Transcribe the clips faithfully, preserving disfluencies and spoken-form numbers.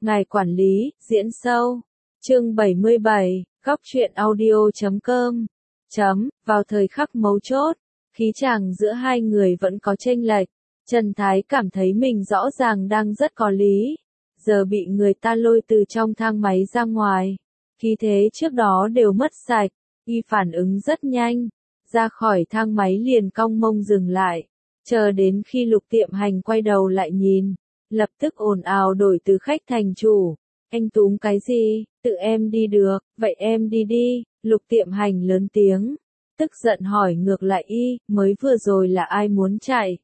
Ngài quản lý, diễn sâu. Chương bảy mươi bảy, góc truyện audio chấm com. Chấm, vào thời khắc mấu chốt, khí chàng giữa hai người vẫn có chênh lệch. Trần Thái cảm thấy mình rõ ràng đang rất có lý. Giờ bị người ta lôi từ trong thang máy ra ngoài. Khí thế trước đó đều mất sạch. Y phản ứng rất nhanh. Ra khỏi thang máy liền cong mông dừng lại. Chờ đến khi Lục Tiệm Hành quay đầu lại nhìn. Lập tức ồn ào đổi từ khách thành chủ. Anh túm cái gì, tự em đi được, vậy em đi đi, Lục Tiệm Hành lớn tiếng. Tức giận hỏi ngược lại y, mới vừa rồi là ai muốn chạy?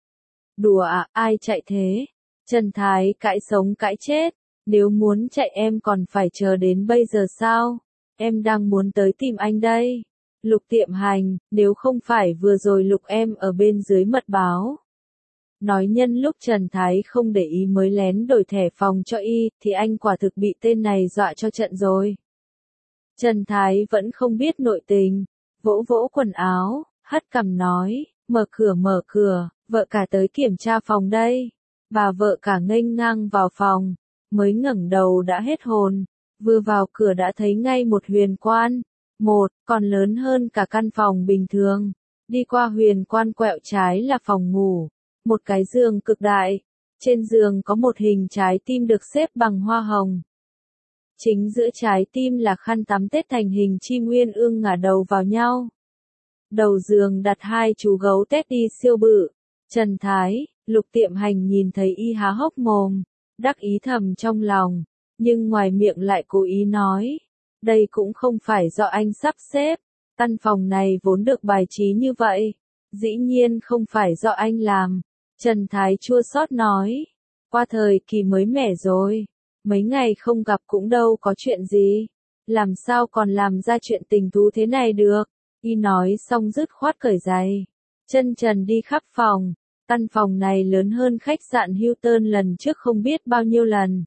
Đùa à, ai chạy thế? Trần Thái cãi sống cãi chết, nếu muốn chạy em còn phải chờ đến bây giờ sao? Em đang muốn tới tìm anh đây. Lục Tiệm Hành, nếu không phải vừa rồi Lục em ở bên dưới mật báo. Nói nhân lúc Trần Thái không để ý mới lén đổi thẻ phòng cho y, thì anh quả thực bị tên này dọa cho trận rồi. Trần Thái vẫn không biết nội tình, vỗ vỗ quần áo, hất cằm nói, mở cửa mở cửa, vợ cả tới kiểm tra phòng đây. Bà vợ cả nghênh ngang vào phòng, mới ngẩng đầu đã hết hồn, vừa vào cửa đã thấy ngay một huyền quan, một, còn lớn hơn cả căn phòng bình thường. Đi qua huyền quan quẹo trái là phòng ngủ. Một cái giường cực đại, trên giường có một hình trái tim được xếp bằng hoa hồng. Chính giữa trái tim là khăn tắm tết thành hình chim uyên ương ngả đầu vào nhau. Đầu giường đặt hai chú gấu teddy siêu bự. Trần Thái, Lục Tiệm Hành nhìn thấy y há hốc mồm, đắc ý thầm trong lòng, nhưng ngoài miệng lại cố ý nói, đây cũng không phải do anh sắp xếp, căn phòng này vốn được bài trí như vậy, dĩ nhiên không phải do anh làm. Trần Thái chua xót nói, qua thời kỳ mới mẻ rồi, mấy ngày không gặp cũng đâu có chuyện gì, làm sao còn làm ra chuyện tình thú thế này được, y nói xong dứt khoát cởi giày, chân trần đi khắp phòng, căn phòng này lớn hơn khách sạn Hilton lần trước không biết bao nhiêu lần.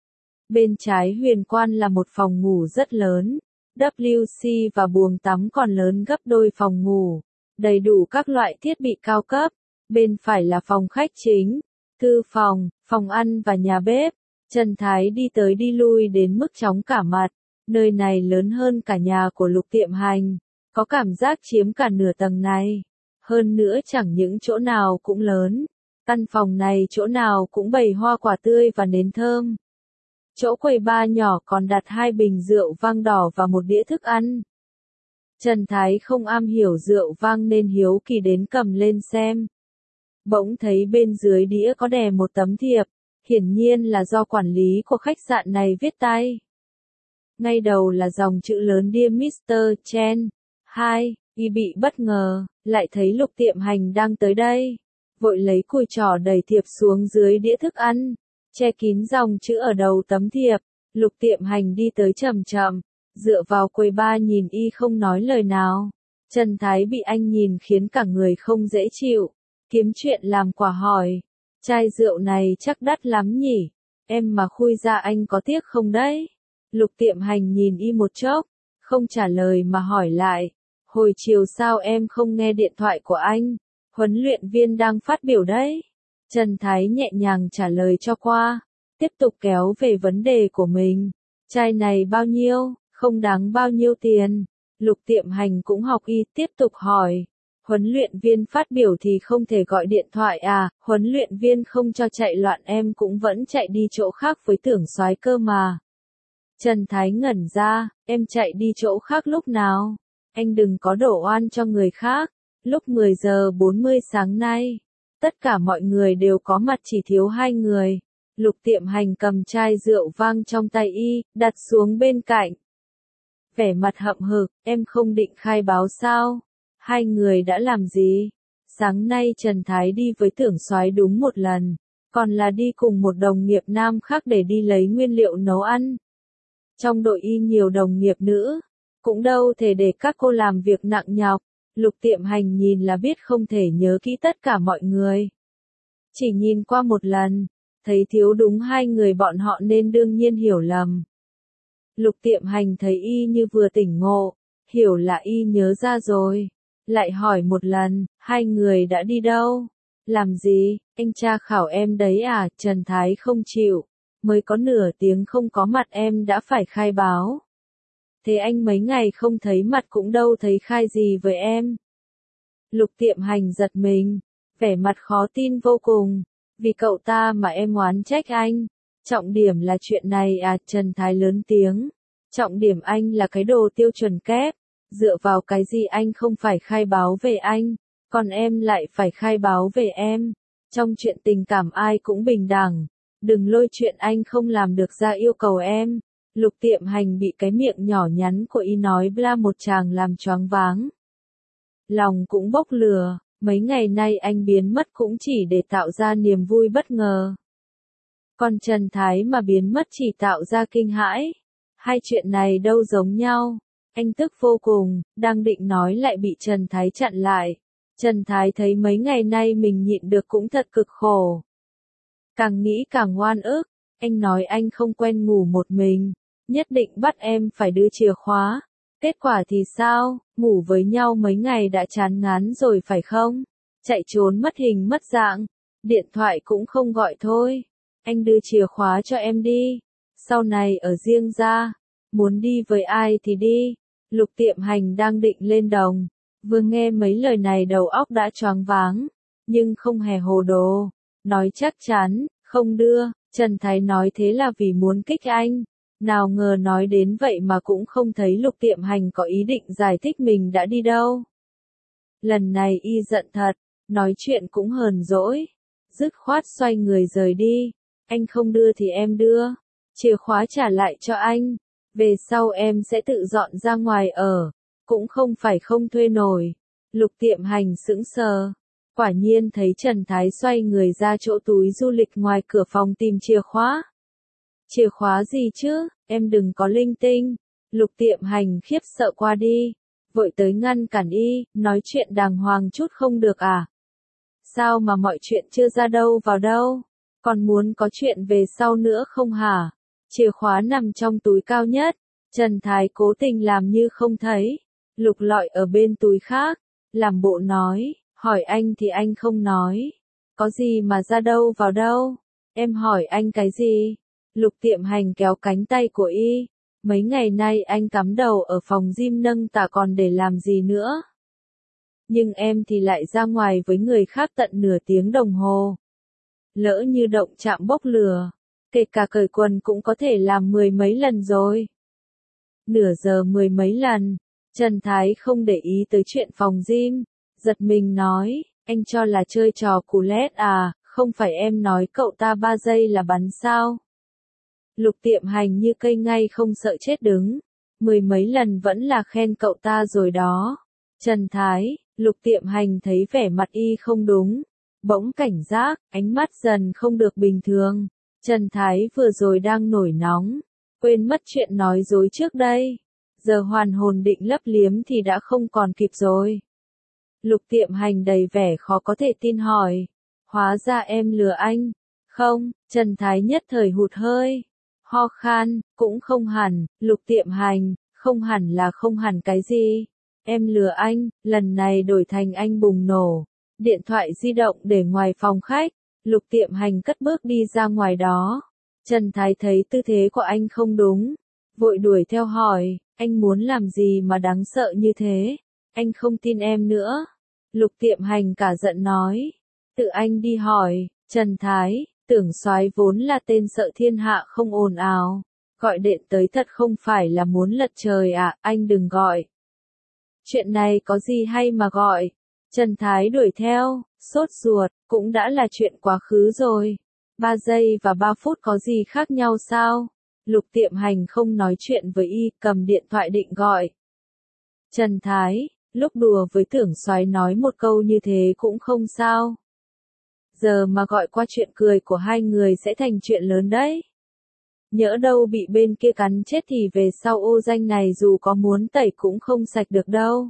Bên trái huyền quan là một phòng ngủ rất lớn, W C và buồng tắm còn lớn gấp đôi phòng ngủ, đầy đủ các loại thiết bị cao cấp. Bên phải là phòng khách chính, thư phòng, phòng ăn và nhà bếp. Trần Thái đi tới đi lui đến mức chóng cả mặt. Nơi này lớn hơn cả nhà của Lục Tiệm Hành, có cảm giác chiếm cả nửa tầng này. Hơn nữa chẳng những chỗ nào cũng lớn, căn phòng này chỗ nào cũng bày hoa quả tươi và nến thơm. Chỗ quầy bar nhỏ còn đặt hai bình rượu vang đỏ và một đĩa thức ăn. Trần Thái không am hiểu rượu vang nên hiếu kỳ đến cầm lên xem. Bỗng thấy bên dưới đĩa có đè một tấm thiệp, hiển nhiên là do quản lý của khách sạn này viết tay. Ngay đầu là dòng chữ lớn Dear mít-tơ Chen. Hai, y bị bất ngờ, lại thấy Lục Tiệm Hành đang tới đây. Vội lấy cùi trỏ đẩy thiệp xuống dưới đĩa thức ăn, che kín dòng chữ ở đầu tấm thiệp. Lục Tiệm Hành đi tới chậm chậm, dựa vào quầy bar nhìn y không nói lời nào. Trần Thái bị anh nhìn khiến cả người không dễ chịu. Kiếm chuyện làm quả hỏi, chai rượu này chắc đắt lắm nhỉ, em mà khui ra anh có tiếc không đấy? Lục Tiệm Hành nhìn y một chốc, không trả lời mà hỏi lại, hồi chiều sao em không nghe điện thoại của anh, huấn luyện viên đang phát biểu đấy. Trần Thái nhẹ nhàng trả lời cho qua, tiếp tục kéo về vấn đề của mình, chai này bao nhiêu, không đáng bao nhiêu tiền. Lục Tiệm Hành cũng học y tiếp tục hỏi. Huấn luyện viên phát biểu thì không thể gọi điện thoại à, huấn luyện viên không cho chạy loạn em cũng vẫn chạy đi chỗ khác với Tưởng Soái cơ mà. Trần Thái ngẩn ra, em chạy đi chỗ khác lúc nào? Anh đừng có đổ oan cho người khác. Lúc mười giờ bốn mươi sáng nay, tất cả mọi người đều có mặt chỉ thiếu hai người. Lục Tiệm Hành cầm chai rượu vang trong tay y, đặt xuống bên cạnh. Vẻ mặt hậm hực, em không định khai báo sao? Hai người đã làm gì? Sáng nay Trần Thái đi với Tưởng Soái đúng một lần, còn là đi cùng một đồng nghiệp nam khác để đi lấy nguyên liệu nấu ăn. Trong đội y nhiều đồng nghiệp nữ, cũng đâu thể để các cô làm việc nặng nhọc. Lục Tiệm Hành nhìn là biết không thể nhớ kỹ tất cả mọi người. Chỉ nhìn qua một lần, thấy thiếu đúng hai người bọn họ nên đương nhiên hiểu lầm. Lục Tiệm Hành thấy y như vừa tỉnh ngộ, hiểu là y nhớ ra rồi. Lại hỏi một lần, hai người đã đi đâu? Làm gì? Anh tra khảo em đấy à? Trần Thái không chịu. mới có nửa tiếng không có mặt em đã phải khai báo. Thế anh mấy ngày không thấy mặt cũng đâu thấy khai gì với em. Lục Tiệm Hành giật mình, vẻ mặt khó tin vô cùng, vì cậu ta mà em oán trách anh. Trọng điểm là chuyện này à? Trần Thái lớn tiếng. Trọng điểm anh là cái đồ tiêu chuẩn kép, dựa vào cái gì anh không phải khai báo về anh, còn em lại phải khai báo về em. Trong chuyện tình cảm ai cũng bình đẳng, đừng lôi chuyện anh không làm được ra yêu cầu em. Lục Tiệm Hành bị cái miệng nhỏ nhắn của y nói bla một tràng làm choáng váng. Lòng cũng bốc lửa, mấy ngày nay anh biến mất cũng chỉ để tạo ra niềm vui bất ngờ. Còn Trần Thái mà biến mất chỉ tạo ra kinh hãi. Hai chuyện này đâu giống nhau. Anh tức vô cùng, đang định nói lại bị Trần Thái chặn lại. Trần Thái thấy mấy ngày nay mình nhịn được cũng thật cực khổ. Càng nghĩ càng oan ức, anh nói anh không quen ngủ một mình, nhất định bắt em phải đưa chìa khóa. Kết quả thì sao, ngủ với nhau mấy ngày đã chán ngán rồi phải không? Chạy trốn mất hình mất dạng, điện thoại cũng không gọi thôi. Anh đưa chìa khóa cho em đi, sau này ở riêng ra, muốn đi với ai thì đi. Lục Tiệm Hành đang định lên đồng, vừa nghe mấy lời này đầu óc đã choáng váng, nhưng không hề hồ đồ, nói chắc chắn, không đưa. Trần Thái nói thế là vì muốn kích anh, nào ngờ nói đến vậy mà cũng không thấy Lục Tiệm Hành có ý định giải thích mình đã đi đâu. Lần này y giận thật, nói chuyện cũng hờn dỗi, dứt khoát xoay người rời đi. Anh không đưa thì em đưa, chìa khóa trả lại cho anh, về sau em sẽ tự dọn ra ngoài ở, cũng không phải không thuê nổi. Lục Tiệm Hành sững sờ, quả nhiên thấy Trần Thái xoay người ra chỗ túi du lịch ngoài cửa phòng tìm chìa khóa. Chìa khóa gì chứ, em đừng có linh tinh. Lục Tiệm Hành khiếp sợ qua đi, vội tới ngăn cản y, nói chuyện đàng hoàng chút không được à? Sao mà mọi chuyện chưa ra đâu vào đâu, còn muốn có chuyện về sau nữa không hả? Chìa khóa nằm trong túi cao nhất. Trần Thái cố tình làm như không thấy, lục lọi ở bên túi khác, làm bộ nói, hỏi anh thì anh không nói. Có gì mà ra đâu vào đâu, em hỏi anh cái gì? Lục Tiệm Hành kéo cánh tay của y, mấy ngày nay anh cắm đầu ở phòng gym nâng tạ còn để làm gì nữa? Nhưng em thì lại ra ngoài với người khác tận nửa tiếng đồng hồ. Lỡ như động chạm bốc lửa, kể cả cởi quần cũng có thể làm mười mấy lần rồi. Nửa giờ mười mấy lần, Trần Thái không để ý tới chuyện phòng gym, giật mình nói, anh cho là chơi trò cù lét à, không phải em nói cậu ta ba giây là bắn sao? Lục Tiệm Hành như cây ngay không sợ chết đứng, mười mấy lần vẫn là khen cậu ta rồi đó. Trần Thái, Lục Tiệm Hành thấy vẻ mặt y không đúng, bỗng cảnh giác, ánh mắt dần không được bình thường. Trần Thái vừa rồi đang nổi nóng, quên mất chuyện nói dối trước đây, giờ hoàn hồn định lấp liếm thì đã không còn kịp rồi. Lục Tiệm Hành đầy vẻ khó có thể tin hỏi, hóa ra em lừa anh? Không, Trần Thái nhất thời hụt hơi, ho khan, cũng không hẳn. Lục Tiệm Hành, không hẳn là không hẳn cái gì? Em lừa anh, lần này đổi thành anh bùng nổ, điện thoại di động để ngoài phòng khách. Lục Tiệm Hành cất bước đi ra ngoài đó. Trần Thái thấy tư thế của anh không đúng, vội đuổi theo hỏi, anh muốn làm gì mà đáng sợ như thế? Anh không tin em nữa. Lục Tiệm Hành cả giận nói, tự anh đi hỏi. Trần Thái, Tưởng Soái vốn là tên sợ thiên hạ không ồn ào, gọi điện tới thật không phải là muốn lật trời à, anh đừng gọi. Chuyện này có gì hay mà gọi? Trần Thái đuổi theo, sốt ruột, cũng đã là chuyện quá khứ rồi. Ba giây và ba phút có gì khác nhau sao? Lục Tiệm Hành không nói chuyện với y, cầm điện thoại định gọi. Trần Thái, lúc đùa với Tưởng Soái nói một câu như thế cũng không sao. Giờ mà gọi qua chuyện cười của hai người sẽ thành chuyện lớn đấy. Nhỡ đâu bị bên kia cắn chết thì về sau ô danh này dù có muốn tẩy cũng không sạch được đâu.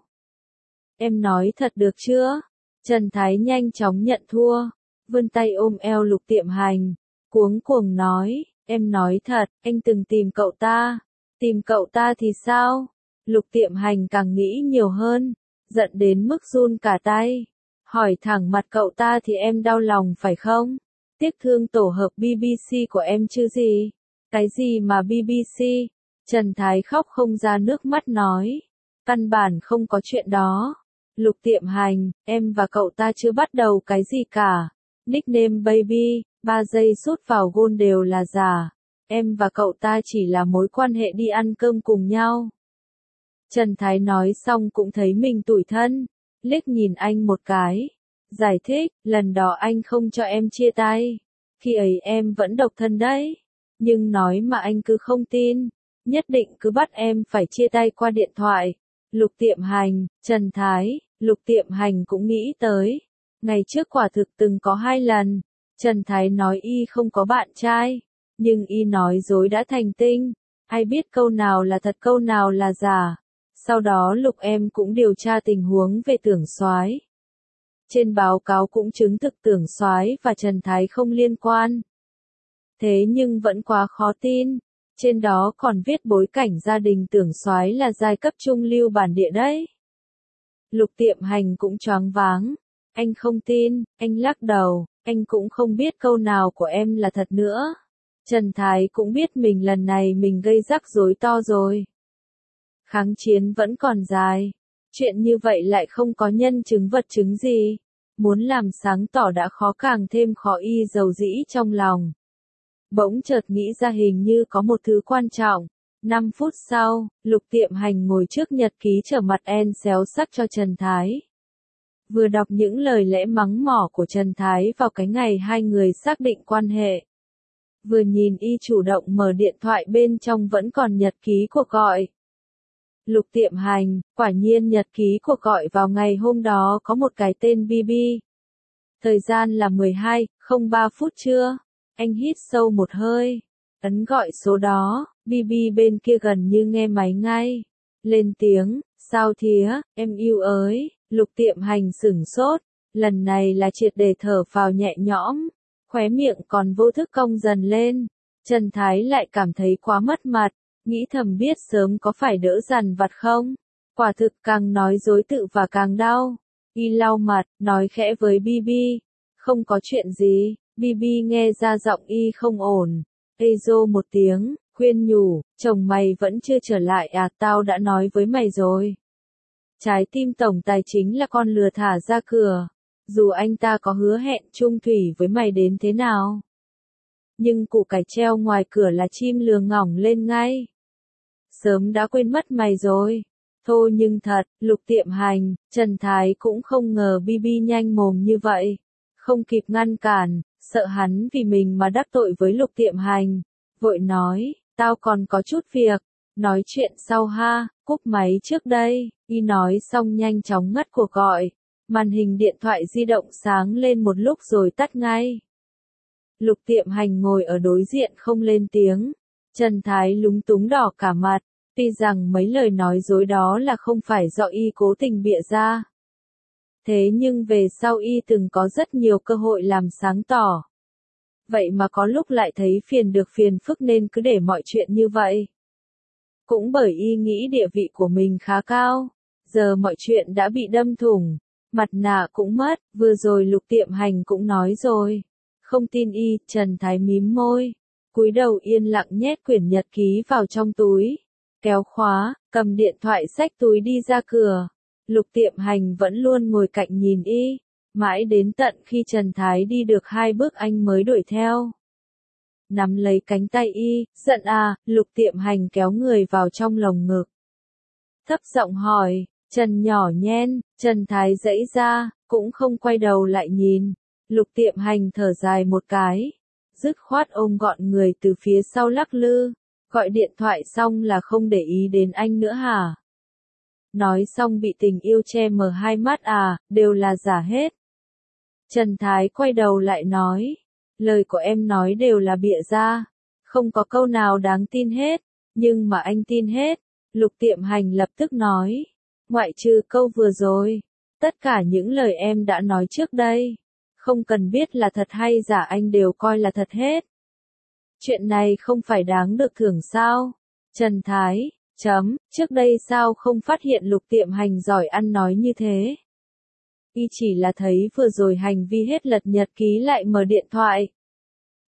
Em nói thật được chưa? Trần Thái nhanh chóng nhận thua, vươn tay ôm eo Lục Tiệm Hành, cuống cuồng nói, em nói thật, anh từng tìm cậu ta. Tìm cậu ta thì sao? Lục Tiệm Hành càng nghĩ nhiều hơn, giận đến mức run cả tay. Hỏi thẳng mặt cậu ta thì em đau lòng phải không? tiếc thương tổ hợp bê bê xê của em chứ gì. Cái gì mà bê bê xê? Trần Thái khóc không ra nước mắt nói. Căn bản không có chuyện đó. Lục Tiệm Hành, em và cậu ta chưa bắt đầu cái gì cả. Nickname baby, ba giây sút vào gôn đều là giả. Em và cậu ta chỉ là mối quan hệ đi ăn cơm cùng nhau. Trần Thái nói xong cũng thấy mình tủi thân. Liếc nhìn anh một cái. Giải thích, lần đó anh không cho em chia tay. Khi ấy em vẫn độc thân đấy. Nhưng nói mà anh cứ không tin. Nhất định cứ bắt em phải chia tay qua điện thoại. Lục Tiệm Hành, Trần Thái, Lục Tiệm Hành cũng nghĩ tới. Ngày trước quả thực từng có hai lần. Trần Thái nói y không có bạn trai. Nhưng y nói dối đã thành tinh. Ai biết câu nào là thật câu nào là giả. Sau đó Lục em cũng điều tra tình huống về Tưởng Soái. Trên báo cáo cũng chứng thực Tưởng Soái và Trần Thái không liên quan. Thế nhưng vẫn quá khó tin. Trên đó còn viết bối cảnh gia đình Tưởng Soái là giai cấp trung lưu bản địa đấy. Lục Tiệm Hành cũng choáng váng. Anh không tin, anh lắc đầu, anh cũng không biết câu nào của em là thật nữa. Trần Thái cũng biết mình lần này mình gây rắc rối to rồi. Kháng chiến vẫn còn dài. Chuyện như vậy lại không có nhân chứng vật chứng gì. Muốn làm sáng tỏ đã khó càng thêm khó y dầu dĩ trong lòng. Bỗng chợt nghĩ ra hình như có một thứ quan trọng. Năm phút sau, Lục Tiệm Hành ngồi trước nhật ký trở mặt en xéo sắc cho Trần Thái. Vừa đọc những lời lẽ mắng mỏ của Trần Thái vào cái ngày hai người xác định quan hệ. Vừa nhìn y chủ động mở điện thoại bên trong vẫn còn nhật ký cuộc gọi. Lục Tiệm Hành, quả nhiên nhật ký cuộc gọi vào ngày hôm đó có một cái tên bê bê. Thời gian là mười hai không ba phút trưa. Anh hít sâu một hơi. Ấn gọi số đó, bê bê bên kia gần như nghe máy ngay. Lên tiếng, sao thía, em yêu ơi, Lục Tiệm Hành sửng sốt. Lần này là triệt để thở phào nhẹ nhõm. Khóe miệng còn vô thức cong dần lên. Trần Thái lại cảm thấy quá mất mặt. Nghĩ thầm biết sớm có phải đỡ dằn vặt không? Quả thực càng nói dối tự và càng đau. Y lau mặt, nói khẽ với bê bê. Không có chuyện gì. bê bê nghe ra giọng y không ổn. Ê rô một tiếng, khuyên nhủ, chồng mày vẫn chưa trở lại à, tao đã nói với mày rồi. Trái tim tổng tài chính là con lừa thả ra cửa. Dù anh ta có hứa hẹn chung thủy với mày đến thế nào. Nhưng củ cải treo ngoài cửa là chim lừa ngỏng lên ngay. Sớm đã quên mất mày rồi. Thôi nhưng thật, Lục Tiệm Hành, Trần Thái cũng không ngờ bê bê nhanh mồm như vậy. Không kịp ngăn cản, sợ hắn vì mình mà đắc tội với Lục Tiệm Hành. Vội nói, tao còn có chút việc. Nói chuyện sau ha, cúp máy trước đây. Y nói xong nhanh chóng ngắt cuộc gọi. Màn hình điện thoại di động sáng lên một lúc rồi tắt ngay. Lục Tiệm Hành ngồi ở đối diện không lên tiếng. Trần Thái lúng túng đỏ cả mặt. Tuy rằng mấy lời nói dối đó là không phải do y cố tình bịa ra. Thế nhưng về sau y từng có rất nhiều cơ hội làm sáng tỏ. Vậy mà có lúc lại thấy phiền được phiền phức nên cứ để mọi chuyện như vậy. Cũng bởi y nghĩ địa vị của mình khá cao. Giờ mọi chuyện đã bị đâm thủng. Mặt nạ cũng mất, vừa rồi Lục Tiệm Hành cũng nói rồi. Không tin y, Trần Thái mím môi. Cúi đầu yên lặng nhét quyển nhật ký vào trong túi. Kéo khóa, cầm điện thoại xách túi đi ra cửa. Lục Tiệm Hành vẫn luôn ngồi cạnh nhìn y. Mãi đến tận khi Trần Thái đi được hai bước anh mới đuổi theo. Nắm lấy cánh tay y, giận à, Lục Tiệm Hành kéo người vào trong lồng ngực. Thấp giọng hỏi, Trần nhỏ nhen, Trần Thái giãy ra, cũng không quay đầu lại nhìn. Lục Tiệm Hành thở dài một cái. Dứt khoát ôm gọn người từ phía sau lắc lư. Gọi điện thoại xong là không để ý đến anh nữa hả? Nói xong bị tình yêu che mờ hai mắt à, đều là giả hết. Trần Thái quay đầu lại nói. Lời của em nói đều là bịa ra. Không có câu nào đáng tin hết. Nhưng mà anh tin hết. Lục Tiệm Hành lập tức nói. Ngoại trừ câu vừa rồi. Tất cả những lời em đã nói trước đây. Không cần biết là thật hay giả anh đều coi là thật hết. Chuyện này không phải đáng được thưởng sao? Trần Thái, chấm, trước đây sao không phát hiện Lục Tiệm Hành giỏi ăn nói như thế? Y chỉ là thấy vừa rồi hành vi hết lật nhật ký lại mở điện thoại.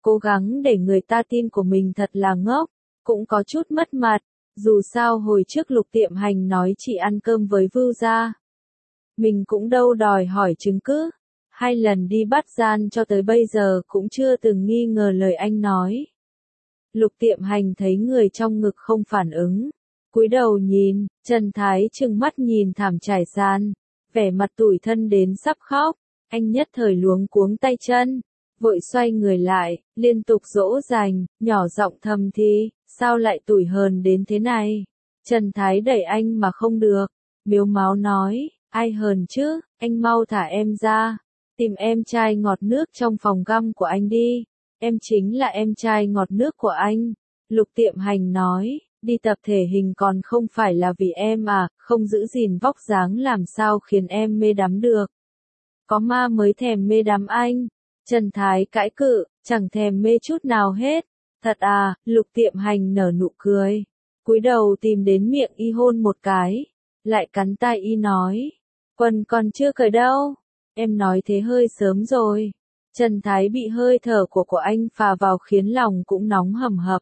Cố gắng để người ta tin của mình thật là ngốc, cũng có chút mất mặt, dù sao hồi trước Lục Tiệm Hành nói chị ăn cơm với Vưu gia. Mình cũng đâu đòi hỏi chứng cứ, hai lần đi bắt gian cho tới bây giờ cũng chưa từng nghi ngờ lời anh nói. Lục Tiệm Hành thấy người trong ngực không phản ứng, cúi đầu nhìn, Trần Thái trừng mắt nhìn thảm trải gian, vẻ mặt tủi thân đến sắp khóc, anh nhất thời luống cuống tay chân, vội xoay người lại, liên tục dỗ dành, nhỏ giọng thầm thì, sao lại tủi hờn đến thế này? Trần Thái đẩy anh mà không được, mếu máo nói, ai hờn chứ, anh mau thả em ra, tìm em trai ngọt nước trong phòng găm của anh đi, em chính là em trai ngọt nước của anh. Lục Tiệm Hành nói, đi tập thể hình còn không phải là vì em à, không giữ gìn vóc dáng làm sao khiến em mê đắm được. Có ma mới thèm mê đắm anh. Trần Thái cãi cự, chẳng thèm mê chút nào hết. Thật à, Lục Tiệm Hành nở nụ cười, cúi đầu tìm đến miệng y hôn một cái, lại cắn tai y nói, quần còn chưa cởi đâu, em nói thế hơi sớm rồi. Trần Thái bị hơi thở của của anh phà vào khiến lòng cũng nóng hầm hập.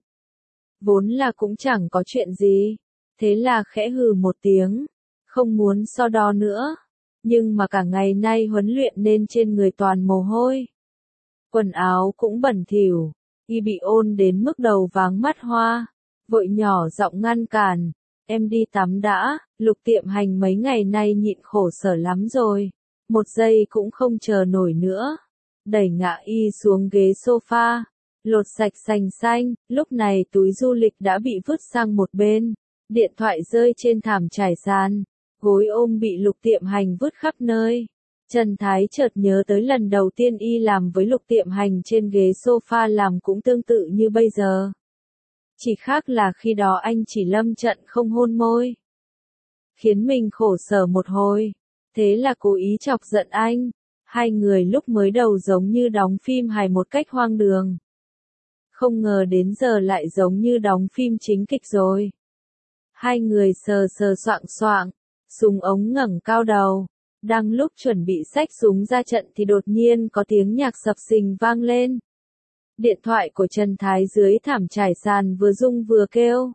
Vốn là cũng chẳng có chuyện gì, thế là khẽ hừ một tiếng, không muốn so đo nữa, nhưng mà cả ngày nay huấn luyện nên trên người toàn mồ hôi. Quần áo cũng bẩn thỉu, y bị ôn đến mức đầu váng mắt hoa, vội nhỏ giọng ngăn cản, em đi tắm đã, Lục Tiệm Hành mấy ngày nay nhịn khổ sở lắm rồi, một giây cũng không chờ nổi nữa, đẩy ngã y xuống ghế sofa, lột sạch sành xanh, lúc này túi du lịch đã bị vứt sang một bên, điện thoại rơi trên thảm trải sàn, gối ôm bị Lục Tiệm Hành vứt khắp nơi. Trần Thái chợt nhớ tới lần đầu tiên y làm với Lục Tiệm Hành trên ghế sofa làm cũng tương tự như bây giờ. Chỉ khác là khi đó anh chỉ lâm trận không hôn môi. Khiến mình khổ sở một hồi. Thế là cố ý chọc giận anh. Hai người lúc mới đầu giống như đóng phim hài một cách hoang đường. Không ngờ đến giờ lại giống như đóng phim chính kịch rồi. Hai người sờ sờ soạng soạng, súng ống ngẩng cao đầu. Đang lúc chuẩn bị xách súng ra trận thì đột nhiên có tiếng nhạc sập sình vang lên. Điện thoại của Trần Thái dưới thảm trải sàn vừa rung vừa kêu.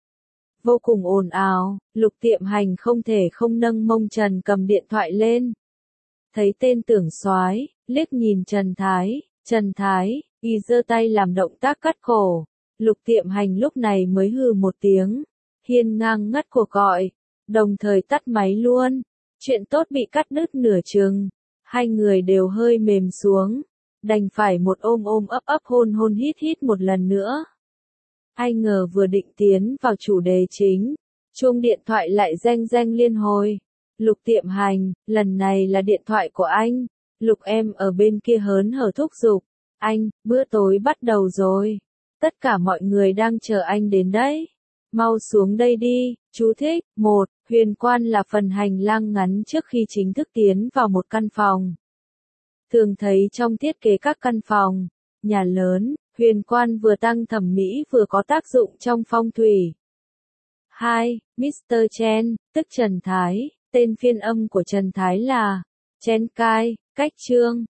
Vô cùng ồn ào, Lục Tiệm Hành không thể không nâng mông Trần cầm điện thoại lên. Thấy tên Tưởng Soái, liếc nhìn Trần Thái, Trần Thái, y giơ tay làm động tác cắt cổ. Lục Tiệm Hành lúc này mới hừ một tiếng, hiên ngang ngắt cuộc gọi, đồng thời tắt máy luôn. Chuyện tốt bị cắt đứt nửa chừng, hai người đều hơi mềm xuống, đành phải một ôm ôm ấp ấp hôn hôn hít hít một lần nữa. Ai ngờ vừa định tiến vào chủ đề chính, chuông điện thoại lại reng reng liên hồi. Lục Tiệm Hành, lần này là điện thoại của anh. Lục em ở bên kia hớn hở thúc giục, anh, bữa tối bắt đầu rồi. Tất cả mọi người đang chờ anh đến đấy. Mau xuống đây đi, chú thích. Một. Huyền quan là phần hành lang ngắn trước khi chính thức tiến vào một căn phòng. Thường thấy trong thiết kế các căn phòng, nhà lớn, huyền quan vừa tăng thẩm mỹ vừa có tác dụng trong phong thủy. Hai. mít tơ Chen, tức Trần Thái, tên phiên âm của Trần Thái là Chen Kai, cách Trương,